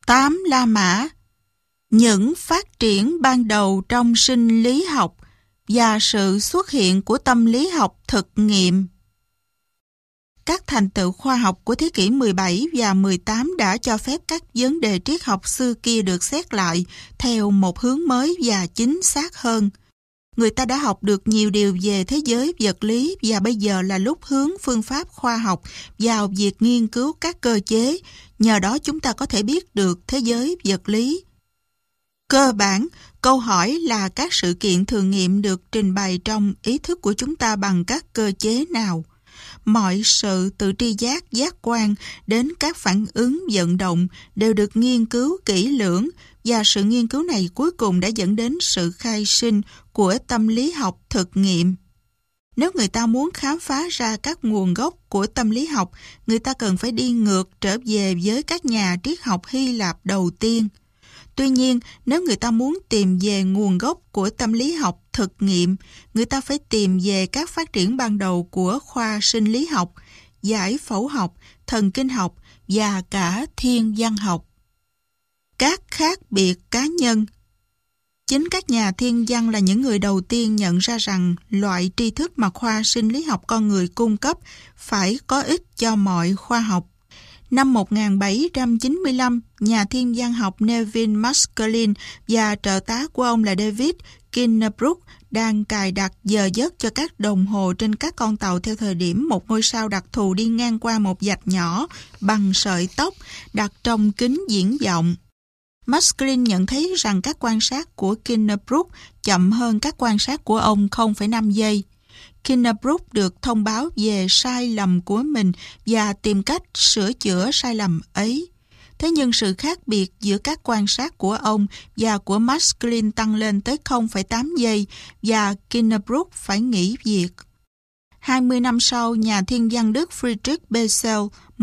8 La Mã. Những phát triển ban đầu trong sinh lý học và sự xuất hiện của tâm lý học thực nghiệm. Các thành tựu khoa học của thế kỷ 17 và 18 đã cho phép các vấn đề triết học xưa kia được xét lại theo một hướng mới và chính xác hơn. Người ta đã học được nhiều điều về thế giới vật lý và bây giờ là lúc hướng phương pháp khoa học vào việc nghiên cứu các cơ chế. Nhờ đó chúng ta có thể biết được thế giới vật lý. Cơ bản, câu hỏi là các sự kiện thường nghiệm được trình bày trong ý thức của chúng ta bằng các cơ chế nào? Mọi sự từ tri giác, giác quan đến các phản ứng vận động đều được nghiên cứu kỹ lưỡng và sự nghiên cứu này cuối cùng đã dẫn đến sự khai sinh của tâm lý học thực nghiệm. Nếu người ta muốn khám phá ra các nguồn gốc của tâm lý học, người ta cần phải đi ngược trở về với các nhà triết học Hy Lạp đầu tiên. Tuy nhiên, nếu người ta muốn tìm về nguồn gốc của tâm lý học thực nghiệm, người ta phải tìm về các phát triển ban đầu của khoa sinh lý học, giải phẫu học, thần kinh học và cả thiên văn học. Các khác biệt cá nhân. Chính các nhà thiên văn là những người đầu tiên nhận ra rằng loại tri thức mà khoa sinh lý học con người cung cấp phải có ích cho mọi khoa học. Năm 1795, nhà thiên văn học Neville Maskelyne và trợ tá của ông là David Kinnebrooke đang cài đặt giờ giấc cho các đồng hồ trên các con tàu theo thời điểm một ngôi sao đặc thù đi ngang qua một vạch nhỏ bằng sợi tóc đặt trong kính viễn vọng. Maskelyne nhận thấy rằng các quan sát của Kinnebrooke chậm hơn các quan sát của ông 0,5 giây. Kinnebrooke được thông báo về sai lầm của mình và tìm cách sửa chữa sai lầm ấy. Thế nhưng sự khác biệt giữa các quan sát của ông và của Maskelyne tăng lên tới 0,8 giây và Kinnebrooke phải nghỉ việc. 20 năm sau, nhà thiên văn Đức Friedrich Bessel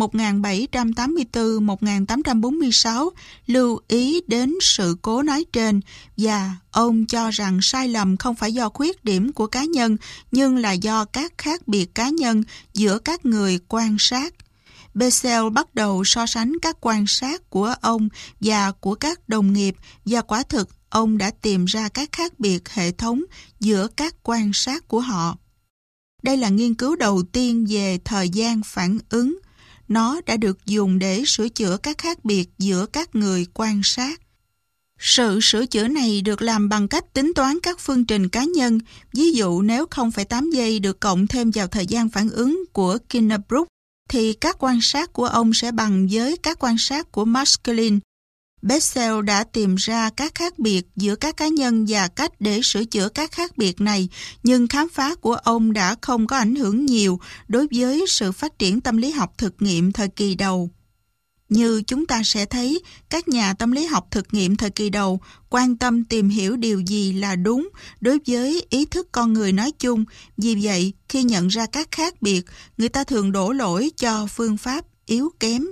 1784-1846 lưu ý đến sự cố nói trên và ông cho rằng sai lầm không phải do khuyết điểm của cá nhân nhưng là do các khác biệt cá nhân giữa các người quan sát. Bessel bắt đầu so sánh các quan sát của ông và của các đồng nghiệp và quả thực ông đã tìm ra các khác biệt hệ thống giữa các quan sát của họ. Đây là nghiên cứu đầu tiên về thời gian phản ứng. Nó đã được dùng để sửa chữa các khác biệt giữa các người quan sát. Sự sửa chữa này được làm bằng cách tính toán các phương trình cá nhân. Ví dụ nếu 0,8 giây được cộng thêm vào thời gian phản ứng của Kinnebrooke, thì các quan sát của ông sẽ bằng với các quan sát của Maskelyne. Bessel đã tìm ra các khác biệt giữa các cá nhân và cách để sửa chữa các khác biệt này, nhưng khám phá của ông đã không có ảnh hưởng nhiều đối với sự phát triển tâm lý học thực nghiệm thời kỳ đầu. Như chúng ta sẽ thấy, các nhà tâm lý học thực nghiệm thời kỳ đầu quan tâm tìm hiểu điều gì là đúng đối với ý thức con người nói chung. Vì vậy, khi nhận ra các khác biệt, người ta thường đổ lỗi cho phương pháp yếu kém.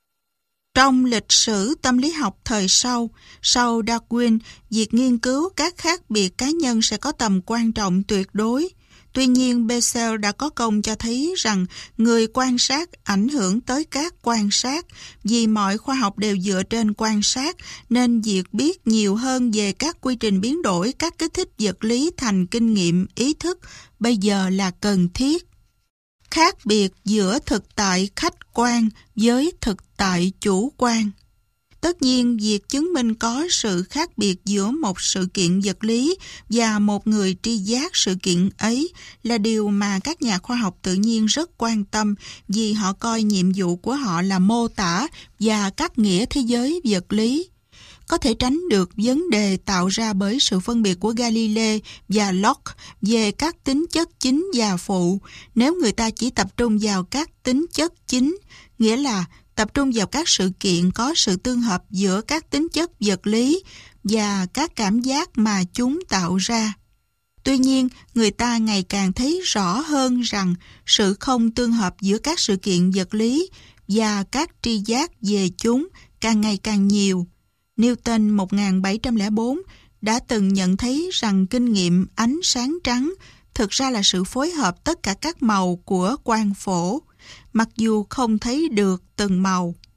Trong lịch sử tâm lý học thời sau Darwin, việc nghiên cứu các khác biệt cá nhân sẽ có tầm quan trọng tuyệt đối. Tuy nhiên, Bessel đã có công cho thấy rằng người quan sát ảnh hưởng tới các quan sát. Vì mọi khoa học đều dựa trên quan sát, nên việc biết nhiều hơn về các quy trình biến đổi các kích thích vật lý thành kinh nghiệm ý thức bây giờ là cần thiết. Khác biệt giữa thực tại khách quan với thực tại chủ quan. Tất nhiên, việc chứng minh có sự khác biệt giữa một sự kiện vật lý và một người tri giác sự kiện ấy là điều mà các nhà khoa học tự nhiên rất quan tâm vì họ coi nhiệm vụ của họ là mô tả và cắt nghĩa thế giới vật lý. Có thể tránh được vấn đề tạo ra bởi sự phân biệt của Galilei và Locke về các tính chất chính và phụ nếu người ta chỉ tập trung vào các tính chất chính, nghĩa là tập trung vào các sự kiện có sự tương hợp giữa các tính chất vật lý và các cảm giác mà chúng tạo ra. Tuy nhiên, người ta ngày càng thấy rõ hơn rằng sự không tương hợp giữa các sự kiện vật lý và các tri giác về chúng càng ngày càng nhiều. Newton 1704 đã từng nhận thấy rằng kinh nghiệm ánh sáng trắng thực ra là sự phối hợp tất cả các màu của quang phổ, mặc dù không thấy được từng màu.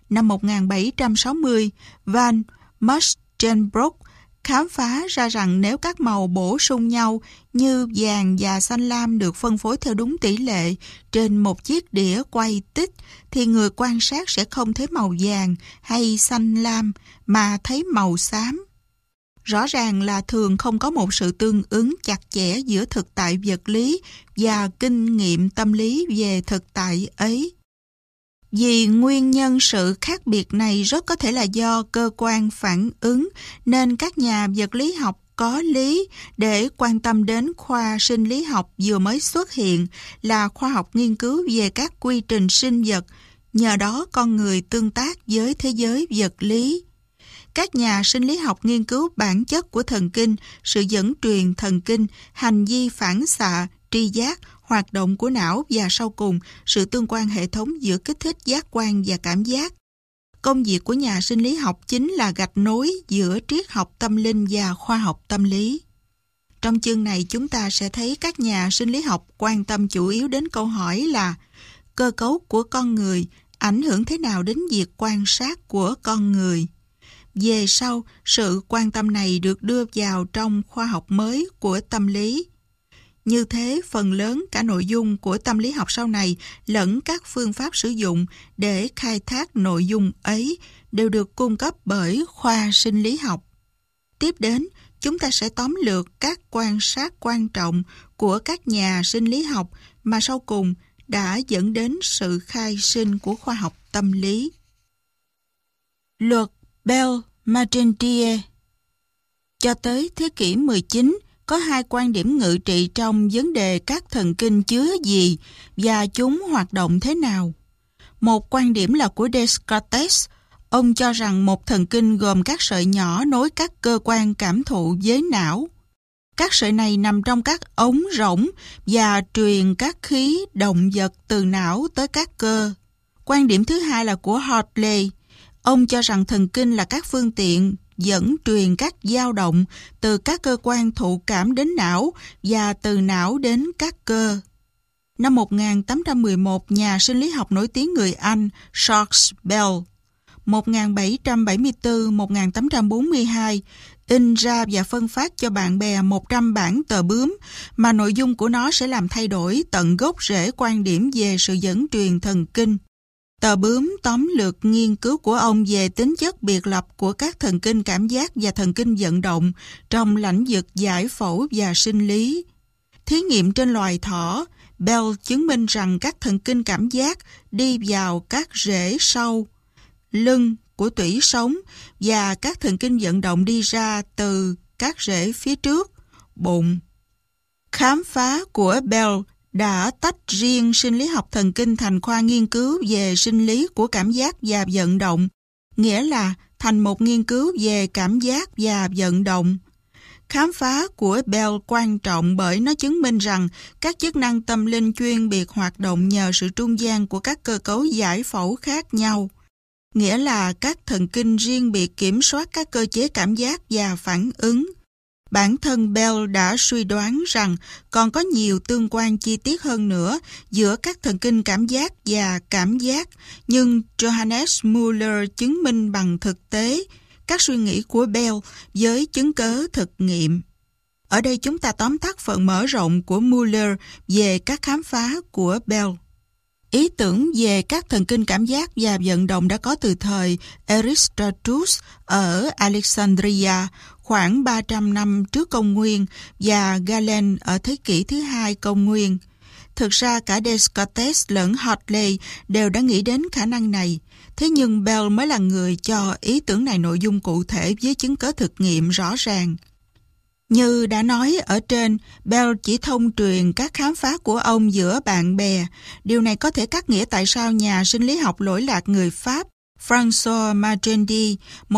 năm 1760, Van Musschenbroek khám phá ra rằng nếu các màu bổ sung nhau như vàng và xanh lam được phân phối theo đúng tỷ lệ trên một chiếc đĩa quay tích, thì người quan sát sẽ không thấy màu vàng hay xanh lam mà thấy màu xám. Rõ ràng là thường không có một sự tương ứng chặt chẽ giữa thực tại vật lý và kinh nghiệm tâm lý về thực tại ấy. Vì nguyên nhân sự khác biệt này rất có thể là do cơ quan phản ứng, nên các nhà vật lý học có lý để quan tâm đến khoa sinh lý học vừa mới xuất hiện là khoa học nghiên cứu về các quy trình sinh vật, nhờ đó con người tương tác với thế giới vật lý. Các nhà sinh lý học nghiên cứu bản chất của thần kinh, sự dẫn truyền thần kinh, hành vi phản xạ, tri giác, hoạt động của não và sau cùng, sự tương quan hệ thống giữa kích thích giác quan và cảm giác. Công việc của nhà sinh lý học chính là gạch nối giữa triết học tâm linh và khoa học tâm lý. Trong chương này chúng ta sẽ thấy các nhà sinh lý học quan tâm chủ yếu đến câu hỏi là cơ cấu của con người ảnh hưởng thế nào đến việc quan sát của con người. Về sau, sự quan tâm này được đưa vào trong khoa học mới của tâm lý. Như thế, phần lớn cả nội dung của tâm lý học sau này lẫn các phương pháp sử dụng để khai thác nội dung ấy đều được cung cấp bởi khoa sinh lý học. Tiếp đến, chúng ta sẽ tóm lược các quan sát quan trọng của các nhà sinh lý học mà sau cùng đã dẫn đến sự khai sinh của khoa học tâm lý. Luật Bell-Martendier. Cho tới thế kỷ 19, có hai quan điểm ngự trị trong vấn đề các thần kinh chứa gì và chúng hoạt động thế nào. Một quan điểm là của Descartes. Ông cho rằng một thần kinh gồm các sợi nhỏ nối các cơ quan cảm thụ với não. Các sợi này nằm trong các ống rỗng và truyền các khí động vật từ não tới các cơ. Quan điểm thứ hai là của Hartley. Ông cho rằng thần kinh là các phương tiện dẫn truyền các dao động từ các cơ quan thụ cảm đến não và từ não đến các cơ. Năm 1811, nhà sinh lý học nổi tiếng người Anh Charles Bell 1774-1842 in ra và phân phát cho bạn bè 100 bản tờ bướm mà nội dung của nó sẽ làm thay đổi tận gốc rễ quan điểm về sự dẫn truyền thần kinh. Tờ bướm tóm lược nghiên cứu của ông về tính chất biệt lập của các thần kinh cảm giác và thần kinh vận động trong lĩnh vực giải phẫu và sinh lý. Thí nghiệm trên loài thỏ, Bell chứng minh rằng các thần kinh cảm giác đi vào các rễ sau, lưng của tủy sống và các thần kinh vận động đi ra từ các rễ phía trước, bụng. Khám phá của Bell đã tách riêng sinh lý học thần kinh thành khoa nghiên cứu về sinh lý của cảm giác và vận động, nghĩa là thành một nghiên cứu về cảm giác và vận động. Khám phá của Bell quan trọng bởi nó chứng minh rằng các chức năng tâm linh chuyên biệt hoạt động nhờ sự trung gian của các cơ cấu giải phẫu khác nhau, nghĩa là các thần kinh riêng biệt kiểm soát các cơ chế cảm giác và phản ứng. Bản thân Bell đã suy đoán rằng còn có nhiều tương quan chi tiết hơn nữa giữa các thần kinh cảm giác và cảm giác, nhưng Johannes Müller chứng minh bằng thực tế các suy nghĩ của Bell với chứng cớ thực nghiệm. Ở đây chúng ta tóm tắt phần mở rộng của Müller về các khám phá của Bell. Ý tưởng về các thần kinh cảm giác và vận động đã có từ thời Aristotle ở Alexandria khoảng 300 năm trước công nguyên và Galen ở thế kỷ thứ 2 công nguyên. Thực ra cả Descartes lẫn Hartley đều đã nghĩ đến khả năng này, thế nhưng Bell mới là người cho ý tưởng này nội dung cụ thể với chứng cớ thực nghiệm rõ ràng. Như đã nói ở trên, Bell chỉ thông truyền các khám phá của ông giữa bạn bè. Điều này có thể cắt nghĩa tại sao nhà sinh lý học lỗi lạc người Pháp François Marchendi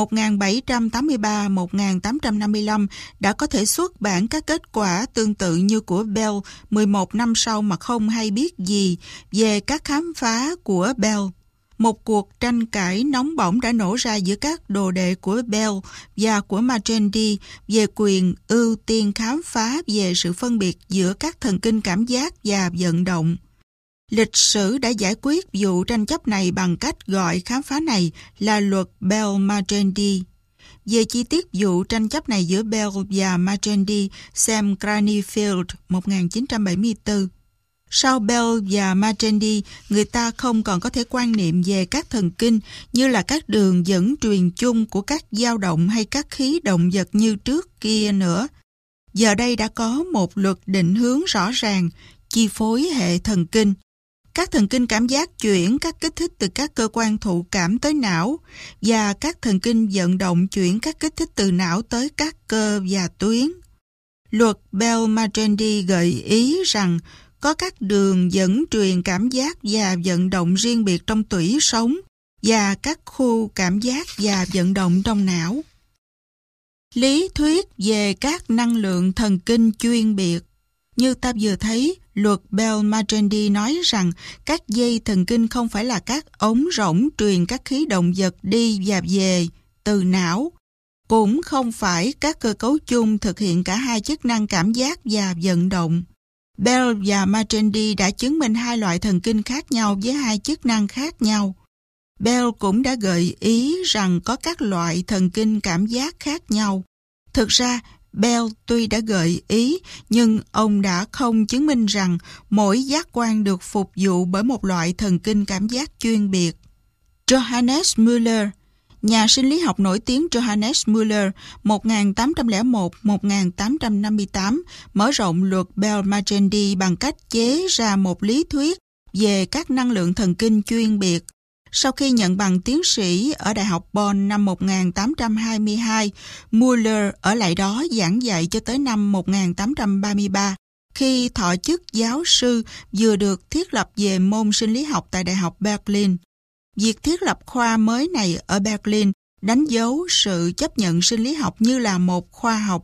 1783-1855 đã có thể xuất bản các kết quả tương tự như của Bell 11 năm sau mà không hay biết gì về các khám phá của Bell. Một cuộc tranh cãi nóng bỏng đã nổ ra giữa các đồ đệ của Bell và của Marchendi về quyền ưu tiên khám phá về sự phân biệt giữa các thần kinh cảm giác và vận động. Lịch sử đã giải quyết vụ tranh chấp này bằng cách gọi khám phá này là luật Bell-Magendie. Về chi tiết vụ tranh chấp này giữa Bell và Magendie, xem Cranfield 1974. Sau Bell và Magendie, người ta không còn có thể quan niệm về các thần kinh như là các đường dẫn truyền chung của các dao động hay các khí động vật như trước kia nữa. Giờ đây đã có một luật định hướng rõ ràng, chi phối hệ thần kinh. Các thần kinh cảm giác chuyển các kích thích từ các cơ quan thụ cảm tới não và các thần kinh vận động chuyển các kích thích từ não tới các cơ và tuyến. Luật Bell-Magendie gợi ý rằng có các đường dẫn truyền cảm giác và vận động riêng biệt trong tủy sống và các khu cảm giác và vận động trong não. Lý thuyết về các năng lượng thần kinh chuyên biệt. Như ta vừa thấy, luật Bell-Magendie nói rằng các dây thần kinh không phải là các ống rỗng truyền các khí động vật đi và về từ não, cũng không phải các cơ cấu chung thực hiện cả hai chức năng cảm giác và vận động. Bell và Magendie đã chứng minh hai loại thần kinh khác nhau với hai chức năng khác nhau. Bell cũng đã gợi ý rằng có các loại thần kinh cảm giác khác nhau. Thực ra, Bell tuy đã gợi ý, nhưng ông đã không chứng minh rằng mỗi giác quan được phục vụ bởi một loại thần kinh cảm giác chuyên biệt. Johannes Müller, nhà sinh lý học nổi tiếng Johannes Müller 1801-1858 mở rộng luật Bell-Magendie bằng cách chế ra một lý thuyết về các năng lượng thần kinh chuyên biệt. Sau khi nhận bằng tiến sĩ ở Đại học Bonn năm 1822, Müller ở lại đó giảng dạy cho tới năm 1833. Khi thọ chức giáo sư vừa được thiết lập về môn sinh lý học tại Đại học Berlin. Việc thiết lập khoa mới này ở Berlin đánh dấu sự chấp nhận sinh lý học như là một khoa học.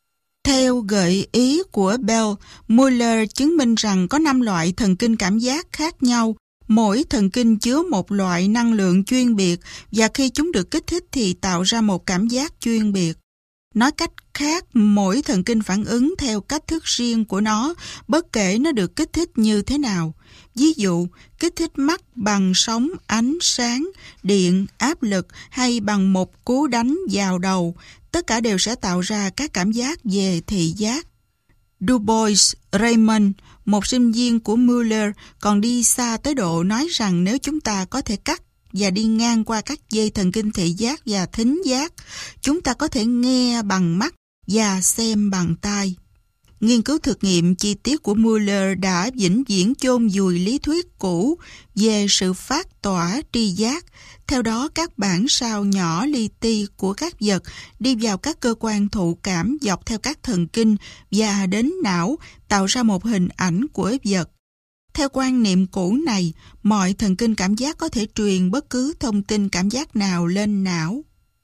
Theo gợi ý của Bell, Müller chứng minh rằng có 5 loại thần kinh cảm giác khác nhau. Mỗi thần kinh chứa một loại năng lượng chuyên biệt và khi chúng được kích thích thì tạo ra một cảm giác chuyên biệt. Nói cách khác, mỗi thần kinh phản ứng theo cách thức riêng của nó, bất kể nó được kích thích như thế nào. Ví dụ, kích thích mắt bằng sóng ánh sáng, điện, áp lực hay bằng một cú đánh vào đầu, tất cả đều sẽ tạo ra các cảm giác về thị giác. Du Bois Raymond, một sinh viên của Müller, còn đi xa tới độ nói rằng nếu chúng ta có thể cắt và đi ngang qua các dây thần kinh thị giác và thính giác, chúng ta có thể nghe bằng mắt và xem bằng tai. Nghiên cứu thực nghiệm chi tiết của Müller đã vĩnh viễn chôn vùi lý thuyết cũ về sự phát tỏa tri giác. Theo đó, các bản sao nhỏ li ti của các vật đi vào các cơ quan thụ cảm dọc theo các thần kinh và đến não, tạo ra một hình ảnh của vật. Theo quan niệm cũ này, mọi thần kinh cảm giác có thể truyền bất cứ thông tin cảm giác nào lên não.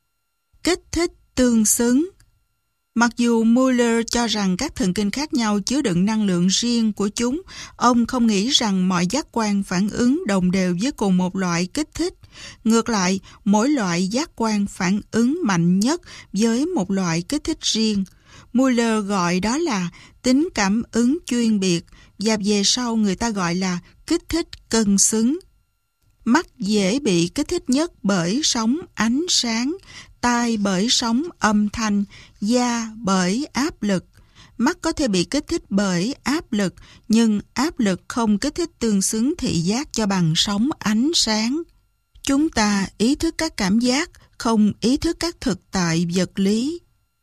Kích thích tương xứng. Mặc dù Müller cho rằng các thần kinh khác nhau chứa đựng năng lượng riêng của chúng, ông không nghĩ rằng mọi giác quan phản ứng đồng đều với cùng một loại kích thích. Ngược lại, mỗi loại giác quan phản ứng mạnh nhất với một loại kích thích riêng. Müller gọi đó là tính cảm ứng chuyên biệt, và về sau người ta gọi là kích thích cân xứng. Mắt dễ bị kích thích nhất bởi sóng ánh sáng, tai bởi sóng âm thanh, da bởi áp lực. Mắt có thể bị kích thích bởi áp lực, nhưng áp lực không kích thích tương xứng thị giác cho bằng sóng ánh sáng. Chúng ta ý thức các cảm giác, không ý thức các thực tại vật lý.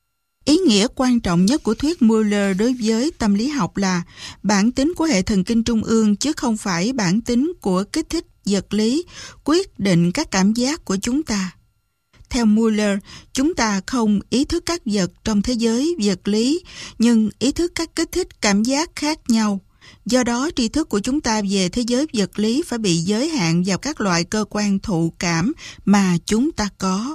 Ý nghĩa quan trọng nhất của thuyết Müller đối với tâm lý học là bản tính của hệ thần kinh trung ương chứ không phải bản tính của kích thích vật lý quyết định các cảm giác của chúng ta. Theo Müller, chúng ta không ý thức các vật trong thế giới vật lý, nhưng ý thức các kích thích cảm giác khác nhau. Do đó, tri thức của chúng ta về thế giới vật lý phải bị giới hạn vào các loại cơ quan thụ cảm mà chúng ta có.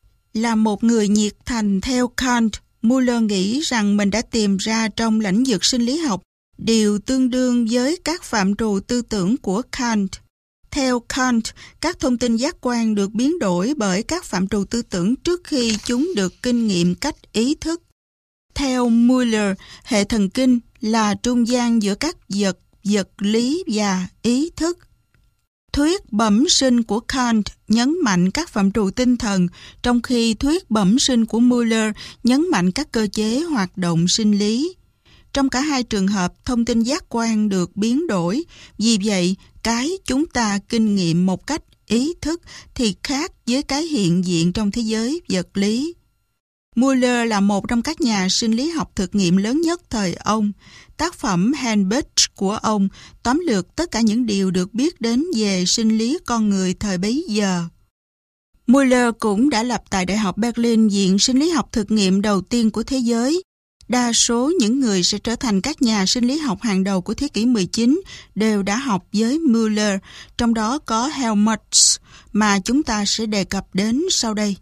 Là một người nhiệt thành theo Kant, Müller nghĩ rằng mình đã tìm ra trong lĩnh vực sinh lý học điều tương đương với các phạm trù tư tưởng của Kant. Theo Kant, các thông tin giác quan được biến đổi bởi các phạm trù tư tưởng trước khi chúng được kinh nghiệm cách ý thức. Theo Müller, hệ thần kinh là trung gian giữa các vật vật lý và ý thức. Thuyết bẩm sinh của Kant nhấn mạnh các phạm trù tinh thần, trong khi thuyết bẩm sinh của Müller nhấn mạnh các cơ chế hoạt động sinh lý. Trong cả hai trường hợp, thông tin giác quan được biến đổi, vì vậy cái chúng ta kinh nghiệm một cách ý thức thì khác với cái hiện diện trong thế giới vật lý. Müller là một trong các nhà sinh lý học thực nghiệm lớn nhất thời ông. Tác phẩm Handbuch của ông tóm lược tất cả những điều được biết đến về sinh lý con người thời bấy giờ. Müller cũng đã lập tại Đại học Berlin viện sinh lý học thực nghiệm đầu tiên của thế giới. Đa số những người sẽ trở thành các nhà sinh lý học hàng đầu của thế kỷ 19 đều đã học với Müller, trong đó có Helmholtz mà chúng ta sẽ đề cập đến sau đây.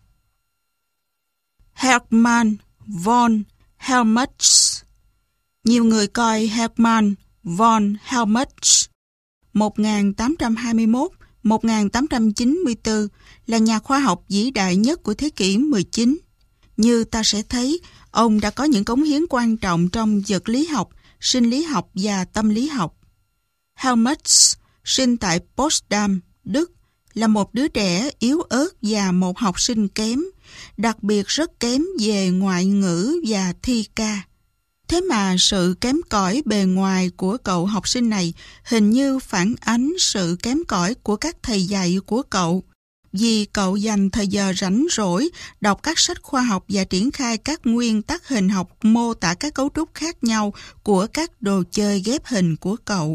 Hermann von Helmholtz. Nhiều người coi Hermann von Helmholtz 1821-1894 là nhà khoa học vĩ đại nhất của thế kỷ 19. Như ta sẽ thấy, ông đã có những cống hiến quan trọng trong vật lý học, sinh lý học và tâm lý học. Helmholtz sinh tại Potsdam, Đức, là một đứa trẻ yếu ớt và một học sinh kém, đặc biệt rất kém về ngoại ngữ và thi ca. Thế mà sự kém cỏi bề ngoài của cậu học sinh này hình như phản ánh sự kém cỏi của các thầy dạy của cậu, vì cậu dành thời giờ rảnh rỗi đọc các sách khoa học và triển khai các nguyên tắc hình học mô tả các cấu trúc khác nhau của các đồ chơi ghép hình của cậu.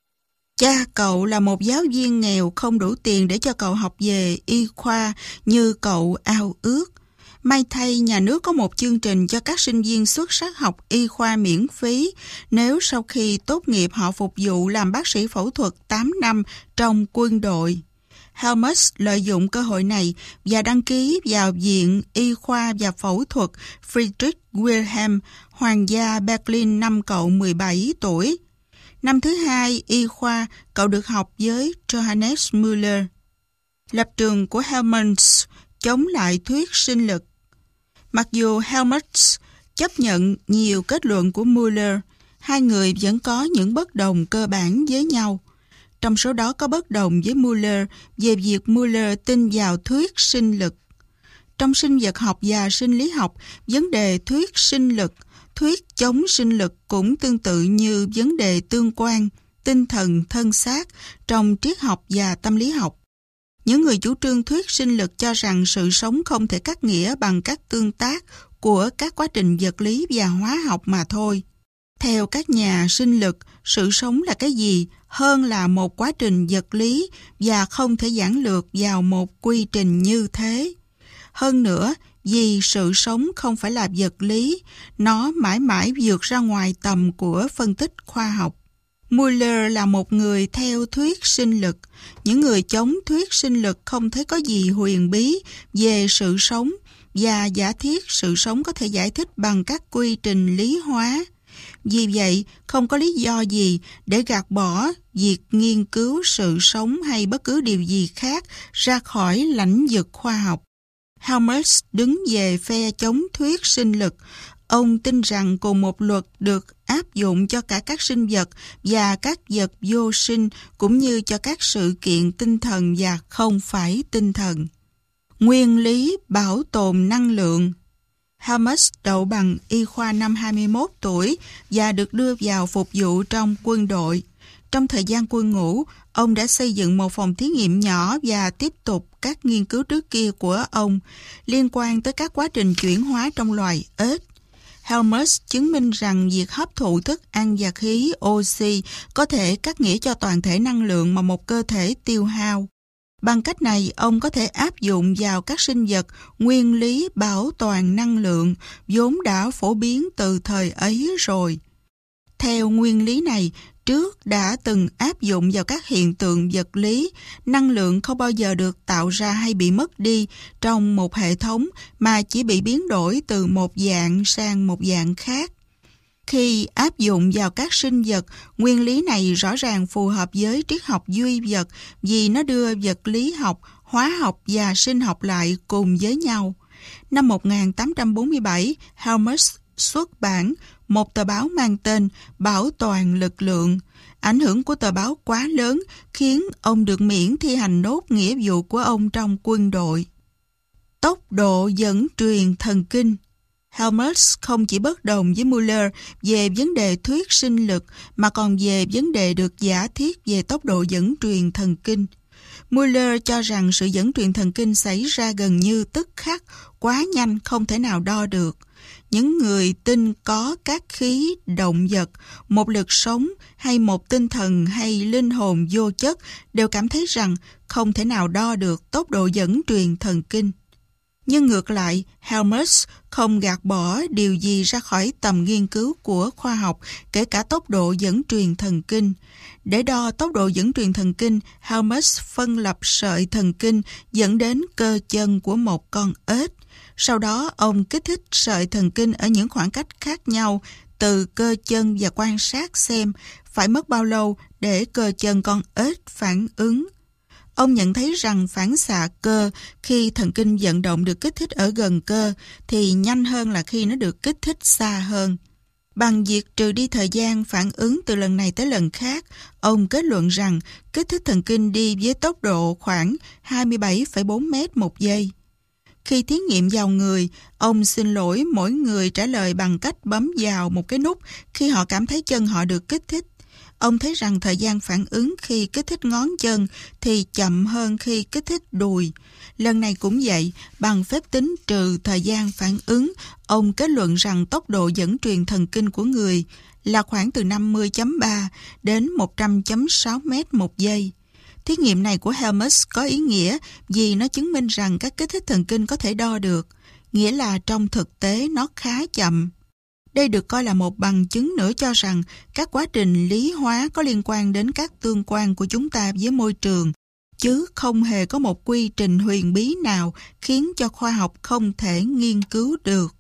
Cha cậu là một giáo viên nghèo không đủ tiền để cho cậu học về y khoa như cậu ao ước. May thay, nhà nước có một chương trình cho các sinh viên xuất sắc học y khoa miễn phí nếu sau khi tốt nghiệp họ phục vụ làm bác sĩ phẫu thuật 8 năm trong quân đội. Helmholtz lợi dụng cơ hội này và đăng ký vào Viện Y khoa và Phẫu thuật Friedrich Wilhelm, Hoàng gia Berlin năm cậu 17 tuổi. Năm thứ hai y khoa, cậu được học với Johannes Müller. Lập trường của Helmholtz chống lại thuyết sinh lực. Mặc dù Helmholtz chấp nhận nhiều kết luận của Müller, hai người vẫn có những bất đồng cơ bản với nhau. Trong số đó có bất đồng với Müller về việc Müller tin vào thuyết sinh lực. Trong sinh vật học và sinh lý học, vấn đề thuyết sinh lực, thuyết chống sinh lực cũng tương tự như vấn đề tương quan, tinh thần thân xác trong triết học và tâm lý học. Những người chủ trương thuyết sinh lực cho rằng sự sống không thể cắt nghĩa bằng các tương tác của các quá trình vật lý và hóa học mà thôi. Theo các nhà sinh lực, sự sống là cái gì hơn là một quá trình vật lý và không thể giản lược vào một quy trình như thế. Hơn nữa, vì sự sống không phải là vật lý, nó mãi mãi vượt ra ngoài tầm của phân tích khoa học. Müller là một người theo thuyết sinh lực. Những người chống thuyết sinh lực không thấy có gì huyền bí về sự sống và giả thiết sự sống có thể giải thích bằng các quy trình lý hóa. Vì vậy, không có lý do gì để gạt bỏ việc nghiên cứu sự sống hay bất cứ điều gì khác ra khỏi lãnh vực khoa học. Helmholtz đứng về phe chống thuyết sinh lực. Ông tin rằng cùng một luật được áp dụng cho cả các sinh vật và các vật vô sinh cũng như cho các sự kiện tinh thần và không phải tinh thần. Nguyên lý bảo tồn năng lượng. Helmholtz đậu bằng y khoa năm 21 tuổi và được đưa vào phục vụ trong quân đội. Trong thời gian quân ngũ, ông đã xây dựng một phòng thí nghiệm nhỏ và tiếp tục các nghiên cứu trước kia của ông liên quan tới các quá trình chuyển hóa trong loài ếch. Helmholtz chứng minh rằng việc hấp thụ thức ăn và khí oxy có thể cắt nghĩa cho toàn thể năng lượng mà một cơ thể tiêu hao. Bằng cách này, ông có thể áp dụng vào các sinh vật nguyên lý bảo toàn năng lượng vốn đã phổ biến từ thời ấy rồi. Theo nguyên lý này, trước đã từng áp dụng vào các hiện tượng vật lý, năng lượng không bao giờ được tạo ra hay bị mất đi trong một hệ thống mà chỉ bị biến đổi từ một dạng sang một dạng khác. Khi áp dụng vào các sinh vật, nguyên lý này rõ ràng phù hợp với triết học duy vật vì nó đưa vật lý học, hóa học và sinh học lại cùng với nhau. Năm 1847, Helmholtz xuất bản một tờ báo mang tên Bảo toàn lực lượng. Ảnh hưởng của tờ báo quá lớn khiến ông được miễn thi hành nốt nghĩa vụ của ông trong quân đội. Tốc độ dẫn truyền thần kinh. Helmholtz không chỉ bất đồng với Müller về vấn đề thuyết sinh lực mà còn về vấn đề được giả thiết về tốc độ dẫn truyền thần kinh. Müller cho rằng sự dẫn truyền thần kinh xảy ra gần như tức khắc, quá nhanh không thể nào đo được. Những người tin có các khí động vật, một lực sống hay một tinh thần hay linh hồn vô chất đều cảm thấy rằng không thể nào đo được tốc độ dẫn truyền thần kinh. Nhưng ngược lại, Helmholtz không gạt bỏ điều gì ra khỏi tầm nghiên cứu của khoa học, kể cả tốc độ dẫn truyền thần kinh. Để đo tốc độ dẫn truyền thần kinh, Helmholtz phân lập sợi thần kinh dẫn đến cơ chân của một con ếch. Sau đó, ông kích thích sợi thần kinh ở những khoảng cách khác nhau từ cơ chân và quan sát xem phải mất bao lâu để cơ chân con ếch phản ứng. Ông nhận thấy rằng phản xạ cơ khi thần kinh vận động được kích thích ở gần cơ thì nhanh hơn là khi nó được kích thích xa hơn. Bằng việc trừ đi thời gian phản ứng từ lần này tới lần khác, ông kết luận rằng kích thích thần kinh đi với tốc độ khoảng 27,4 mét một giây. Khi thí nghiệm vào người, ông xin lỗi mỗi người trả lời bằng cách bấm vào một cái nút khi họ cảm thấy chân họ được kích thích. Ông thấy rằng thời gian phản ứng khi kích thích ngón chân thì chậm hơn khi kích thích đùi. Lần này cũng vậy, bằng phép tính trừ thời gian phản ứng, ông kết luận rằng tốc độ dẫn truyền thần kinh của người là khoảng từ 50,3 đến 100,6 mét một giây. Thí nghiệm này của Helmholtz có ý nghĩa vì nó chứng minh rằng các kích thích thần kinh có thể đo được, nghĩa là trong thực tế nó khá chậm. Đây được coi là một bằng chứng nữa cho rằng các quá trình lý hóa có liên quan đến các tương quan của chúng ta với môi trường, chứ không hề có một quy trình huyền bí nào khiến cho khoa học không thể nghiên cứu được.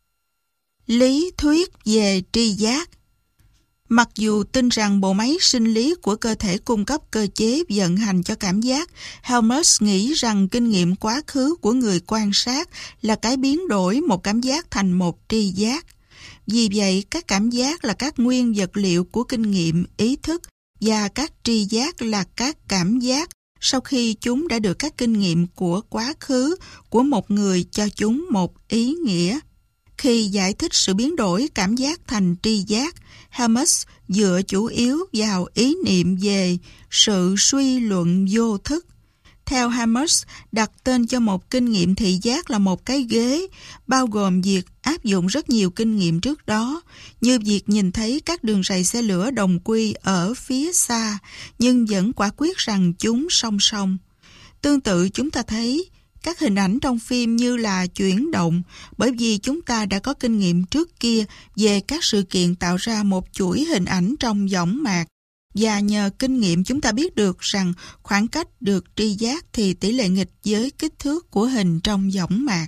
Lý thuyết về tri giác. Mặc dù tin rằng bộ máy sinh lý của cơ thể cung cấp cơ chế vận hành cho cảm giác, Helmholtz nghĩ rằng kinh nghiệm quá khứ của người quan sát là cái biến đổi một cảm giác thành một tri giác. Vì vậy, các cảm giác là các nguyên vật liệu của kinh nghiệm, ý thức và các tri giác là các cảm giác sau khi chúng đã được các kinh nghiệm của quá khứ của một người cho chúng một ý nghĩa. Khi giải thích sự biến đổi cảm giác thành tri giác, Helmholtz dựa chủ yếu vào ý niệm về sự suy luận vô thức. Theo Helmholtz, đặt tên cho một kinh nghiệm thị giác là một cái ghế, bao gồm việc áp dụng rất nhiều kinh nghiệm trước đó, như việc nhìn thấy các đường ray xe lửa đồng quy ở phía xa, nhưng vẫn quả quyết rằng chúng song song. Tương tự chúng ta thấy các hình ảnh trong phim như là chuyển động, bởi vì chúng ta đã có kinh nghiệm trước kia về các sự kiện tạo ra một chuỗi hình ảnh trong võng mạc. Và nhờ kinh nghiệm chúng ta biết được rằng khoảng cách được tri giác thì tỷ lệ nghịch với kích thước của hình trong võng mạc.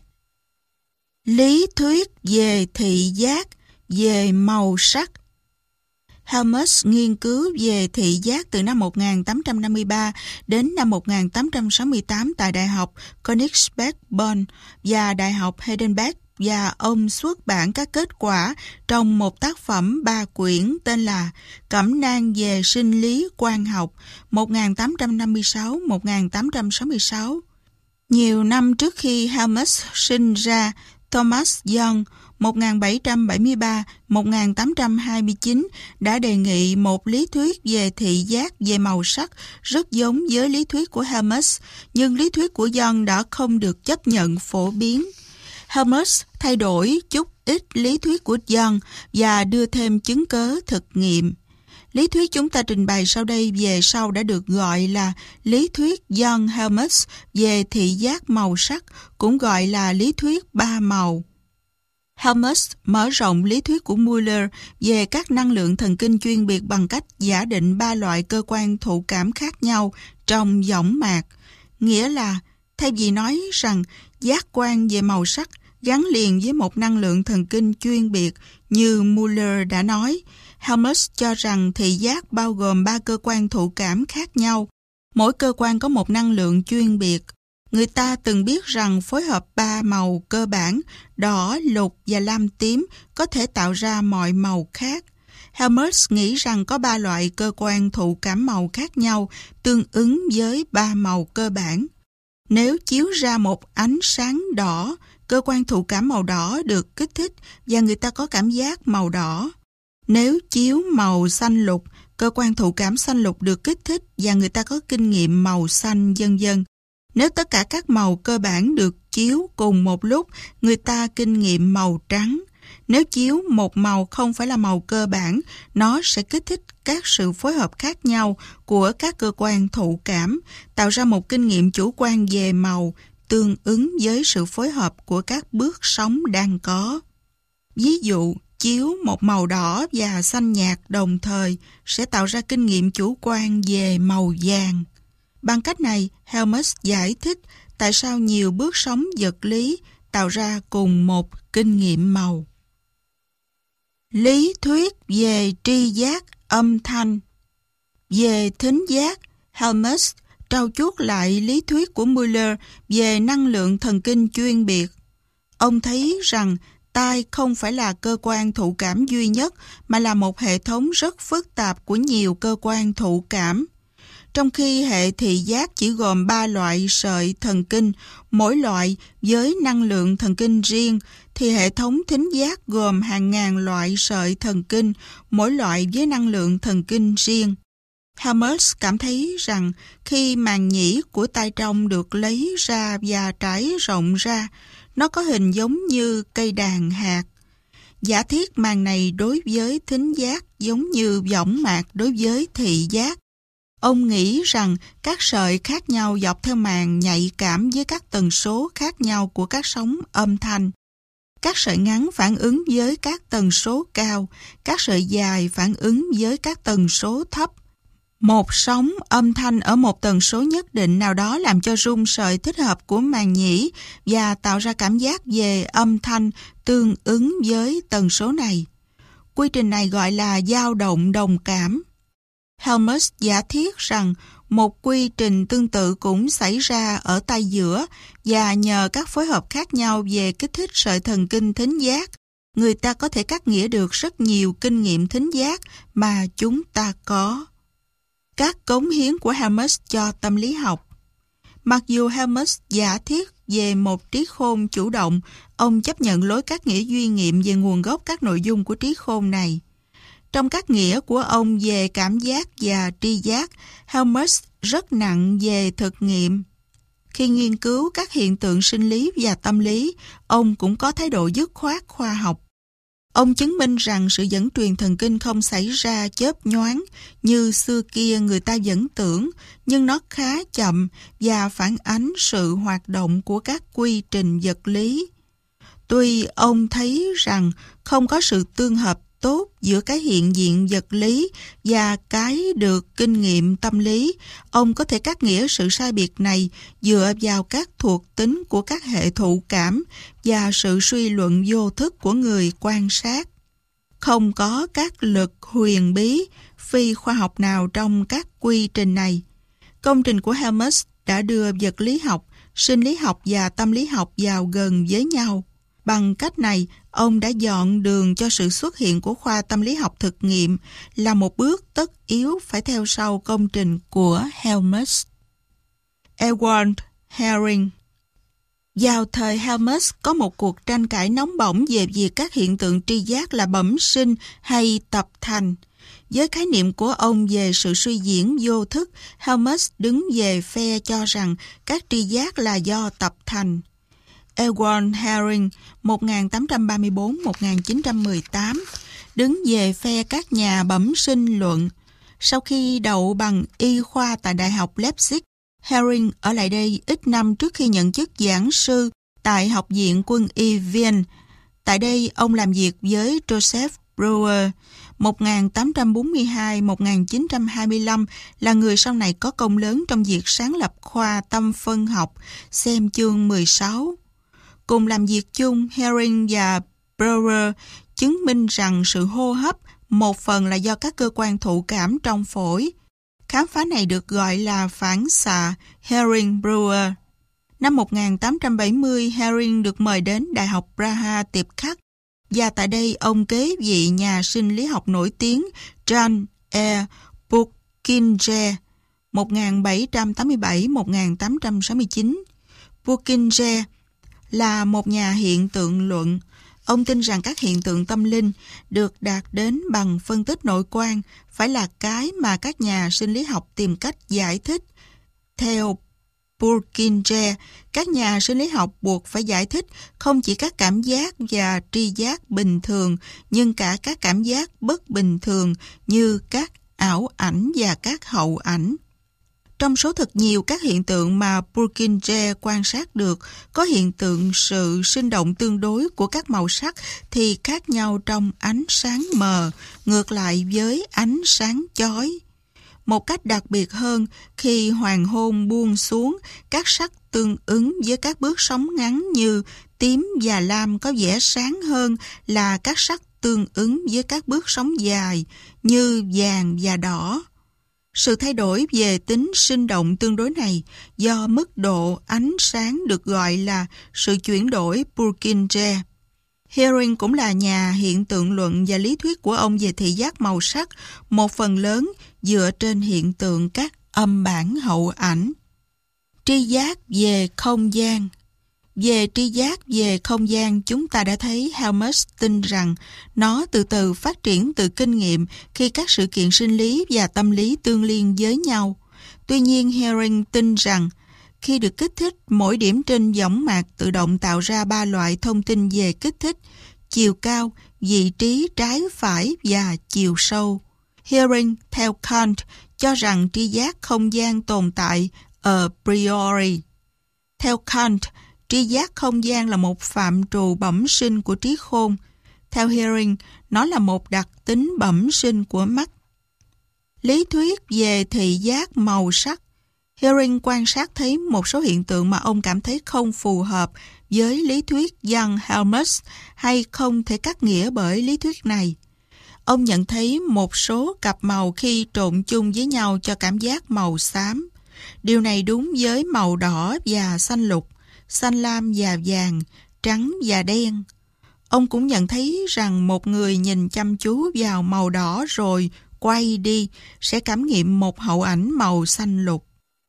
Lý thuyết về thị giác, về màu sắc. Helmholtz nghiên cứu về thị giác từ năm 1853 đến năm 1868 tại Đại học Königsberg-Bonn và Đại học Heidelberg, và ông xuất bản các kết quả trong một tác phẩm 3 quyển tên là Cẩm nang về sinh lý quang học 1856-1866. Nhiều năm trước khi Helmholtz sinh ra, Thomas Young 1773-1829 đã đề nghị một lý thuyết về thị giác về màu sắc rất giống với lý thuyết của Helmholtz, nhưng lý thuyết của Young đã không được chấp nhận phổ biến. Helmholtz thay đổi chút ít lý thuyết của Young và đưa thêm chứng cớ thực nghiệm. Lý thuyết chúng ta trình bày sau đây về sau đã được gọi là lý thuyết Young-Helmholtz về thị giác màu sắc, cũng gọi là lý thuyết ba màu. Helmholtz mở rộng lý thuyết của Müller về các năng lượng thần kinh chuyên biệt bằng cách giả định 3 loại cơ quan thụ cảm khác nhau trong võng mạc. Nghĩa là, thay vì nói rằng giác quan về màu sắc gắn liền với một năng lượng thần kinh chuyên biệt như Müller đã nói, Helmholtz cho rằng thị giác bao gồm 3 cơ quan thụ cảm khác nhau. Mỗi cơ quan có một năng lượng chuyên biệt. Người ta từng biết rằng phối hợp 3 màu cơ bản, đỏ, lục và lam tím, có thể tạo ra mọi màu khác. Helmholtz nghĩ rằng có 3 loại cơ quan thụ cảm màu khác nhau tương ứng với 3 màu cơ bản. Nếu chiếu ra một ánh sáng đỏ, cơ quan thụ cảm màu đỏ được kích thích và người ta có cảm giác màu đỏ. Nếu chiếu màu xanh lục, cơ quan thụ cảm xanh lục được kích thích và người ta có kinh nghiệm màu xanh, vân vân. Nếu tất cả các màu cơ bản được chiếu cùng một lúc, người ta kinh nghiệm màu trắng. Nếu chiếu một màu không phải là màu cơ bản, nó sẽ kích thích các sự phối hợp khác nhau của các cơ quan thụ cảm, tạo ra một kinh nghiệm chủ quan về màu tương ứng với sự phối hợp của các bước sóng đang có. Ví dụ, chiếu một màu đỏ và xanh nhạt đồng thời sẽ tạo ra kinh nghiệm chủ quan về màu vàng. Bằng cách này, Helmholtz giải thích tại sao nhiều bước sóng vật lý tạo ra cùng một kinh nghiệm màu. Lý thuyết về tri giác âm thanh. Về thính giác, Helmholtz trau chuốt lại lý thuyết của Müller về năng lượng thần kinh chuyên biệt. Ông thấy rằng tai không phải là cơ quan thụ cảm duy nhất mà là một hệ thống rất phức tạp của nhiều cơ quan thụ cảm. Trong khi hệ thị giác chỉ gồm 3 loại sợi thần kinh, mỗi loại với năng lượng thần kinh riêng, thì hệ thống thính giác gồm hàng ngàn loại sợi thần kinh, mỗi loại với năng lượng thần kinh riêng. Helmholtz cảm thấy rằng khi màng nhĩ của tai trong được lấy ra và trải rộng ra, nó có hình giống như cây đàn hạt. Giả thiết màng này đối với thính giác giống như võng mạc đối với thị giác. Ông nghĩ rằng các sợi khác nhau dọc theo màng nhạy cảm với các tần số khác nhau của các sóng âm thanh. Các sợi ngắn phản ứng với các tần số cao, các sợi dài phản ứng với các tần số thấp. Một sóng âm thanh ở một tần số nhất định nào đó làm cho rung sợi thích hợp của màng nhĩ và tạo ra cảm giác về âm thanh tương ứng với tần số này. Quy trình này gọi là dao động đồng cảm. Helmholtz giả thiết rằng một quy trình tương tự cũng xảy ra ở tai giữa và nhờ các phối hợp khác nhau về kích thích sợi thần kinh thính giác, người ta có thể cắt nghĩa được rất nhiều kinh nghiệm thính giác mà chúng ta có. Các cống hiến của Helmholtz cho tâm lý học. Mặc dù Helmholtz giả thiết về một trí khôn chủ động, ông chấp nhận lối cắt nghĩa duy nghiệm về nguồn gốc các nội dung của trí khôn này. Trong các nghĩa của ông về cảm giác và tri giác, Helmholtz rất nặng về thực nghiệm. Khi nghiên cứu các hiện tượng sinh lý và tâm lý, ông cũng có thái độ dứt khoát khoa học. Ông chứng minh rằng sự dẫn truyền thần kinh không xảy ra chớp nhoáng như xưa kia người ta vẫn tưởng, nhưng nó khá chậm và phản ánh sự hoạt động của các quy trình vật lý. Tuy ông thấy rằng không có sự tương hợp tốt giữa cái hiện diện vật lý và cái được kinh nghiệm tâm lý, ông có thể cắt nghĩa sự sai biệt này dựa vào các thuộc tính của các hệ thụ cảm và sự suy luận vô thức của người quan sát. Không có các lực huyền bí, phi khoa học nào trong các quy trình này. Công trình của Helmholtz đã đưa vật lý học, sinh lý học và tâm lý học vào gần với nhau. Bằng cách này, ông đã dọn đường cho sự xuất hiện của khoa tâm lý học thực nghiệm, là một bước tất yếu phải theo sau công trình của Helmholtz. Ewald Hering. Vào thời Helmholtz có một cuộc tranh cãi nóng bỏng về việc các hiện tượng tri giác là bẩm sinh hay tập thành. Với khái niệm của ông về sự suy diễn vô thức, Helmholtz đứng về phe cho rằng các tri giác là do tập thành. Ewald Hering 1834-1918 đứng về phe các nhà bẩm sinh luận. Sau khi đậu bằng y khoa tại Đại học Leipzig, Hering ở lại đây ít năm trước khi nhận chức giảng sư tại Học viện Quân y Viên. Tại đây, ông làm việc với Joseph Breuer 1842-1925, là người sau này có công lớn trong việc sáng lập khoa tâm phân học, xem chương 16. Cùng làm việc chung, Hering và Breuer chứng minh rằng sự hô hấp một phần là do các cơ quan thụ cảm trong phổi. Khám phá này được gọi là phản xạ Hering-Breuer. Năm 1870, Herring được mời đến Đại học Praha tiếp khách, và tại đây ông kế vị nhà sinh lý học nổi tiếng Jan E. Purkinje 1787-1869. Purkinje là một nhà hiện tượng luận. Ông tin rằng các hiện tượng tâm linh được đạt đến bằng phân tích nội quan phải là cái mà các nhà sinh lý học tìm cách giải thích. Theo Purkinje, các nhà sinh lý học buộc phải giải thích không chỉ các cảm giác và tri giác bình thường, nhưng cả các cảm giác bất bình thường như các ảo ảnh và các hậu ảnh. Trong số thật nhiều các hiện tượng mà Purkinje quan sát được, có hiện tượng sự sinh động tương đối của các màu sắc thì khác nhau trong ánh sáng mờ, ngược lại với ánh sáng chói. Một cách đặc biệt hơn, khi hoàng hôn buông xuống, các sắc tương ứng với các bước sóng ngắn như tím và lam có vẻ sáng hơn là các sắc tương ứng với các bước sóng dài như vàng và đỏ. Sự thay đổi về tính sinh động tương đối này do mức độ ánh sáng được gọi là sự chuyển đổi Purkinje. Herring cũng là nhà hiện tượng luận và lý thuyết của ông về thị giác màu sắc một phần lớn dựa trên hiện tượng các âm bản hậu ảnh. Tri giác về không gian. Về tri giác về không gian, chúng ta đã thấy Helmholtz tin rằng nó từ từ phát triển từ kinh nghiệm khi các sự kiện sinh lý và tâm lý tương liên với nhau. Tuy nhiên, Herring tin rằng khi được kích thích, mỗi điểm trên võng mạc tự động tạo ra 3 loại thông tin về kích thích: chiều cao, vị trí trái phải và chiều sâu. Herring, theo Kant, cho rằng tri giác không gian tồn tại a priori. Theo Kant, tri giác không gian là một phạm trù bẩm sinh của trí khôn. Theo Herring, nó là một đặc tính bẩm sinh của mắt. Lý thuyết về thị giác màu sắc. Herring quan sát thấy một số hiện tượng mà ông cảm thấy không phù hợp với lý thuyết Jan Helmholtz hay không thể cắt nghĩa bởi lý thuyết này. Ông nhận thấy một số cặp màu khi trộn chung với nhau cho cảm giác màu xám. Điều này đúng với màu đỏ và xanh lục, xanh lam và vàng, trắng và đen. Ông cũng nhận thấy rằng một người nhìn chăm chú vào màu đỏ rồi quay đi sẽ cảm nghiệm một hậu ảnh màu xanh lục.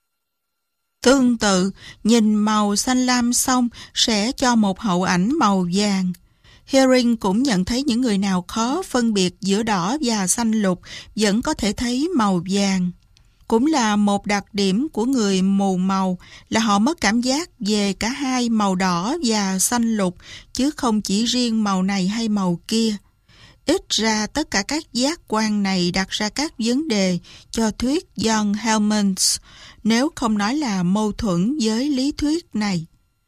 Tương tự, nhìn màu xanh lam xong sẽ cho một hậu ảnh màu vàng. Herring cũng nhận thấy những người nào khó phân biệt giữa đỏ và xanh lục vẫn có thể thấy màu vàng. Cũng là một đặc điểm của người mù màu là họ mất cảm giác về cả hai màu đỏ và xanh lục, chứ không chỉ riêng màu này hay màu kia. Ít ra tất cả các giác quan này đặt ra các vấn đề cho thuyết Jan Helmholtz, nếu không nói là mâu thuẫn với lý thuyết này.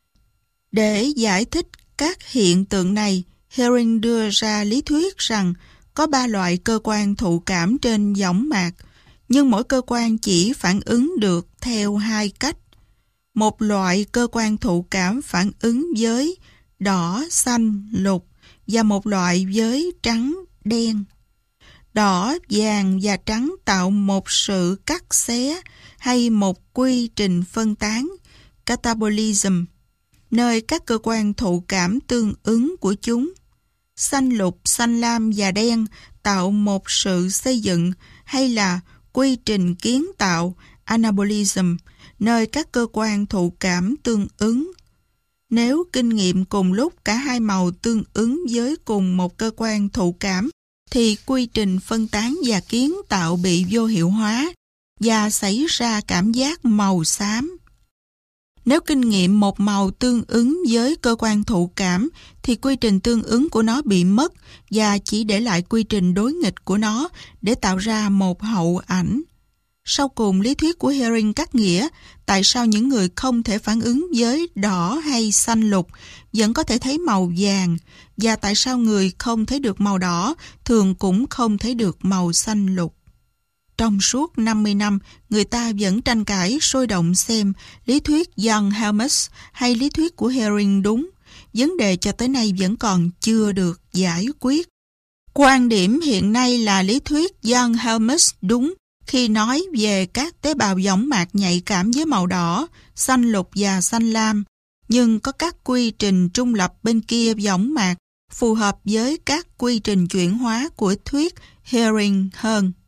Để giải thích các hiện tượng này, Herring đưa ra lý thuyết rằng có 3 loại cơ quan thụ cảm trên võng mạc, nhưng mỗi cơ quan chỉ phản ứng được theo 2 cách. Một loại cơ quan thụ cảm phản ứng với đỏ, xanh, lục và một loại với trắng, đen. Đỏ, vàng và trắng tạo một sự cắt xé hay một quy trình phân tán, catabolism, nơi các cơ quan thụ cảm tương ứng của chúng. Xanh lục, xanh lam và đen tạo một sự xây dựng hay là quy trình kiến tạo, anabolism, nơi các cơ quan thụ cảm tương ứng. Nếu kinh nghiệm cùng lúc cả hai màu tương ứng với cùng một cơ quan thụ cảm, thì quy trình phân tán và kiến tạo bị vô hiệu hóa và xảy ra cảm giác màu xám. Nếu kinh nghiệm một màu tương ứng với cơ quan thụ cảm, thì quy trình tương ứng của nó bị mất và chỉ để lại quy trình đối nghịch của nó để tạo ra một hậu ảnh. Sau cùng, lý thuyết của Herring cắt nghĩa tại sao những người không thể phản ứng với đỏ hay xanh lục vẫn có thể thấy màu vàng, và tại sao người không thấy được màu đỏ thường cũng không thấy được màu xanh lục. Trong suốt 50 năm, người ta vẫn tranh cãi sôi động xem lý thuyết Jan Helmholtz hay lý thuyết của Herring đúng. Vấn đề cho tới nay vẫn còn chưa được giải quyết. Quan điểm hiện nay là lý thuyết Jan Helmholtz đúng khi nói về các tế bào võng mạc nhạy cảm với màu đỏ, xanh lục và xanh lam, nhưng có các quy trình trung lập bên kia võng mạc phù hợp với các quy trình chuyển hóa của thuyết Hearing hơn.